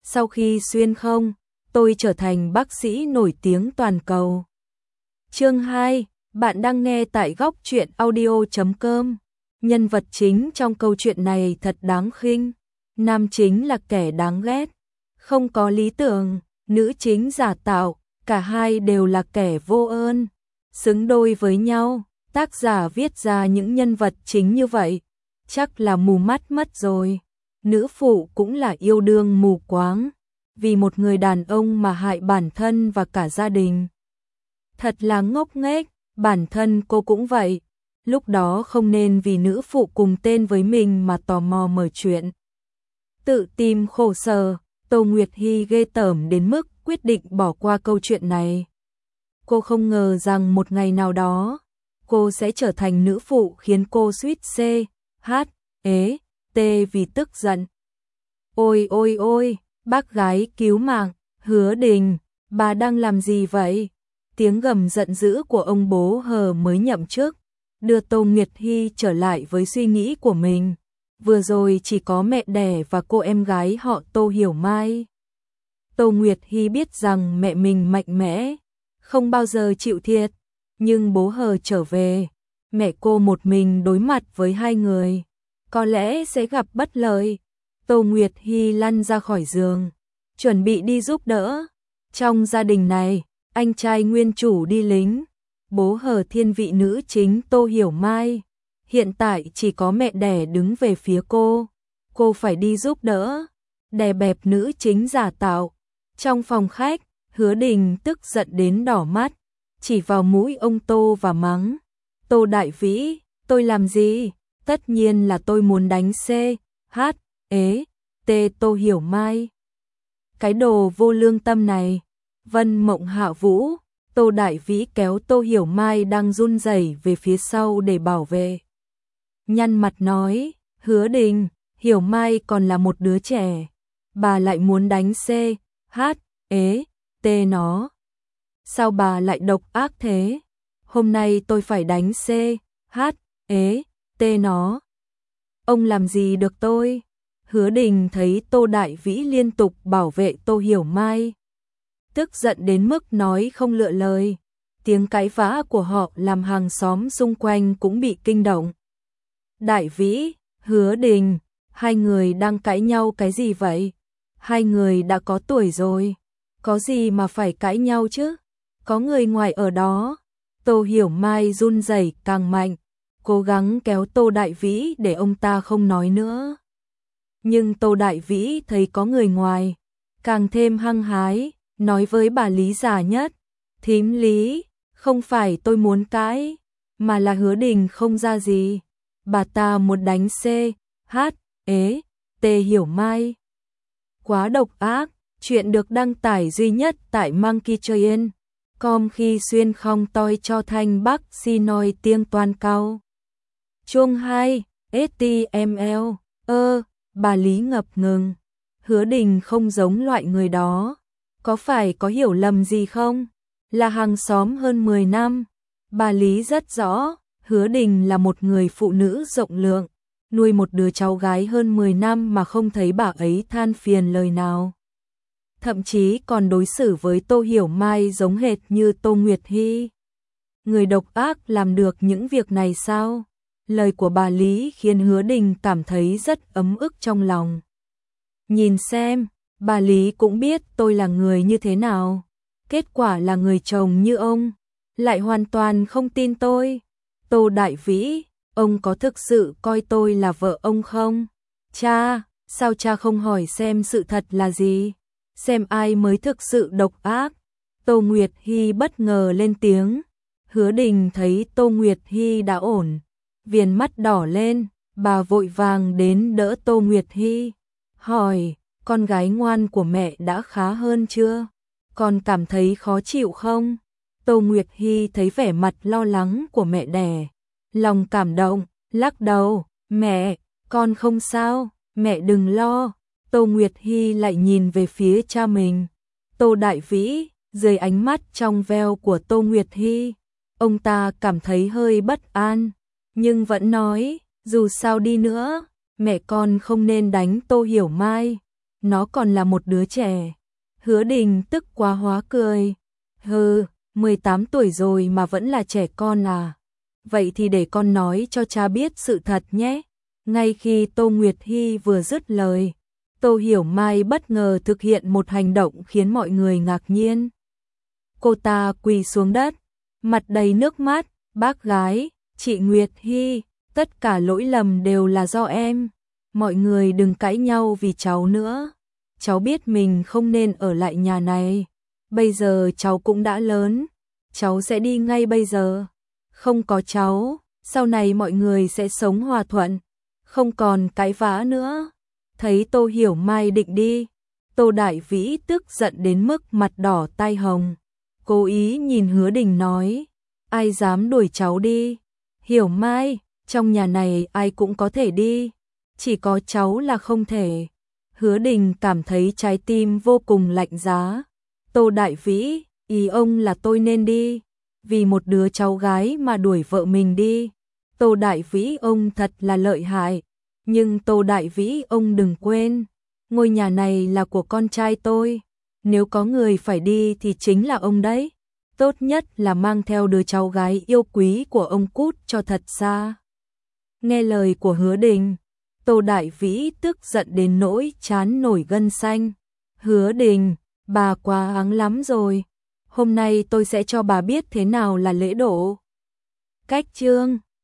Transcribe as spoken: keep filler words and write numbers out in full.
sau khi xuyên không, tôi trở thành bác sĩ nổi tiếng toàn cầu. Chương hai, bạn đang nghe tại góc truyện audio chấm com. Nhân vật chính trong câu chuyện này thật đáng khinh. Nam chính là kẻ đáng ghét, không có lý tưởng, nữ chính giả tạo, cả hai đều là kẻ vô ơn, xứng đôi với nhau. Tác giả viết ra những nhân vật chính như vậy, chắc là mù mắt mất rồi. Nữ phụ cũng là yêu đương mù quáng, vì một người đàn ông mà hại bản thân và cả gia đình. Thật là ngốc nghếch, bản thân cô cũng vậy. Lúc đó không nên vì nữ phụ cùng tên với mình mà tò mò mở chuyện. Tự tìm khổ sở, Tô Nguyệt Hy ghê tởm đến mức quyết định bỏ qua câu chuyện này. Cô không ngờ rằng một ngày nào đó, cô sẽ trở thành nữ phụ khiến cô suýt C, H, ế, T vì tức giận. Ôi ôi ôi, bác gái cứu mạng, Hứa Đình, bà đang làm gì vậy? Tiếng gầm giận dữ của ông bố Hờ mới nhậm chức, đưa Tô Nguyệt Hy trở lại với suy nghĩ của mình. Vừa rồi chỉ có mẹ đẻ và cô em gái họ Tô Hiểu Mai. Tô Nguyệt Hy biết rằng mẹ mình mạnh mẽ, không bao giờ chịu thiệt, nhưng bố Hờ trở về, mẹ cô một mình đối mặt với hai người, có lẽ sẽ gặp bất lợi. Tô Nguyệt Hy lăn ra khỏi giường, chuẩn bị đi giúp đỡ. Trong gia đình này, anh trai nguyên chủ đi lính, bố Hờ thiên vị nữ chính Tô Hiểu Mai. Hiện tại chỉ có mẹ đẻ đứng về phía cô, cô phải đi giúp đỡ, đè bẹp nữ chính giả tạo. Trong phòng khách, Hứa Đình tức giận đến đỏ mắt, chỉ vào mũi ông Tô và mắng. Tô Đại Vĩ, tôi làm gì? Tất nhiên là tôi muốn đánh C, H, ế, T Tô Hiểu Mai. Cái đồ vô lương tâm này. Vân Mộng Hạ Vũ, Tô Đại Vĩ kéo Tô Hiểu Mai đang run rẩy về phía sau để bảo vệ. Nhăn mặt nói, Hứa Đình, Hiểu Mai còn là một đứa trẻ, bà lại muốn đánh C, H, ế, T nó. Sao bà lại độc ác thế? Hôm nay tôi phải đánh C, H, ế, T nó. Ông làm gì được tôi? Hứa Đình thấy Tô Đại Vĩ liên tục bảo vệ Tô Hiểu Mai, tức giận đến mức nói không lựa lời. Tiếng cãi vã của họ làm hàng xóm xung quanh cũng bị kinh động. Đại Vĩ, Hứa Đình, hai người đang cãi nhau cái gì vậy? Hai người đã có tuổi rồi, có gì mà phải cãi nhau chứ? Có người ngoài ở đó. Tô Hiểu Mai run rẩy càng mạnh, cố gắng kéo Tô Đại Vĩ để ông ta không nói nữa. Nhưng Tô Đại Vĩ thấy có người ngoài, càng thêm hăng hái, nói với bà Lý già nhất. Thím Lý, không phải tôi muốn cãi, mà là Hứa Đình không ra gì. Bà ta muốn đánh C, H, ế, T Hiểu Mai. Quá độc ác. Chuyện được đăng tải duy nhất tại Monkey Train chấm com khi xuyên không tôi cho thanh bác xin nói tiếng toàn cao. Chương hai, ét tê em lờ, ơ, bà Lý ngập ngừng. Hứa Đình không giống loại người đó. Có phải có hiểu lầm gì không? Là hàng xóm hơn mười năm. Bà Lý rất rõ, Hứa Đình là một người phụ nữ rộng lượng, nuôi một đứa cháu gái hơn mười năm mà không thấy bà ấy than phiền lời nào. Thậm chí còn đối xử với Tô Hiểu Mai giống hệt như Tô Nguyệt Hy. Người độc ác làm được những việc này sao? Lời của bà Lý khiến Hứa Đình cảm thấy rất ấm ức trong lòng. Nhìn xem, bà Lý cũng biết tôi là người như thế nào. Kết quả là người chồng như ông, lại hoàn toàn không tin tôi. Tô Đại Vĩ, ông có thực sự coi tôi là vợ ông không? Cha, sao cha không hỏi xem sự thật là gì? Xem ai mới thực sự độc ác? Tô Nguyệt Hy bất ngờ lên tiếng. Hứa Đình thấy Tô Nguyệt Hy đã ổn, viền mắt đỏ lên, bà vội vàng đến đỡ Tô Nguyệt Hy, hỏi, con gái ngoan của mẹ đã khá hơn chưa? Con cảm thấy khó chịu không? Tô Nguyệt Hy thấy vẻ mặt lo lắng của mẹ đẻ, lòng cảm động, lắc đầu, mẹ, con không sao, mẹ đừng lo. Tô Nguyệt Hy lại nhìn về phía cha mình, Tô Đại Vĩ, dưới ánh mắt trong veo của Tô Nguyệt Hy, ông ta cảm thấy hơi bất an, nhưng vẫn nói, dù sao đi nữa, mẹ con không nên đánh Tô Hiểu Mai. nó còn là một đứa trẻ. Hứa Đình tức quá hóa cười. Hừ, mười tám tuổi rồi mà vẫn là trẻ con à? Vậy thì để con nói cho cha biết sự thật nhé. Ngay khi Tô Nguyệt Hy vừa dứt lời, Tô Hiểu Mai bất ngờ thực hiện một hành động khiến mọi người ngạc nhiên. Cô ta quỳ xuống đất, mặt đầy nước mắt, bác gái, chị Nguyệt Hy, tất cả lỗi lầm đều là do em. Mọi người đừng cãi nhau vì cháu nữa. Cháu biết mình không nên ở lại nhà này. Bây giờ cháu cũng đã lớn, cháu sẽ đi ngay bây giờ. Không có cháu, sau này mọi người sẽ sống hòa thuận, không còn cãi vã nữa. Thấy Tô Hiểu Mai định đi, Tô Đại Vĩ tức giận đến mức mặt đỏ tai hồng. Cố ý nhìn Hứa Đình nói, ai dám đuổi cháu đi? Hiểu Mai, trong nhà này ai cũng có thể đi, chỉ có cháu là không thể. Hứa Đình cảm thấy trái tim vô cùng lạnh giá. Tô Đại Vĩ, ý ông là tôi nên đi, vì một đứa cháu gái mà đuổi vợ mình đi. Tô Đại Vĩ ông thật là lợi hại, nhưng Tô Đại Vĩ ông đừng quên, ngôi nhà này là của con trai tôi, nếu có người phải đi thì chính là ông đấy. Tốt nhất là mang theo đứa cháu gái yêu quý của ông cút cho thật xa. Nghe lời của Hứa Đình, Tô Đại Vĩ tức giận đến nỗi trán nổi gân xanh. Hứa Đình, bà quá áng lắm rồi. Hôm nay tôi sẽ cho bà biết thế nào là lễ độ. Cách chương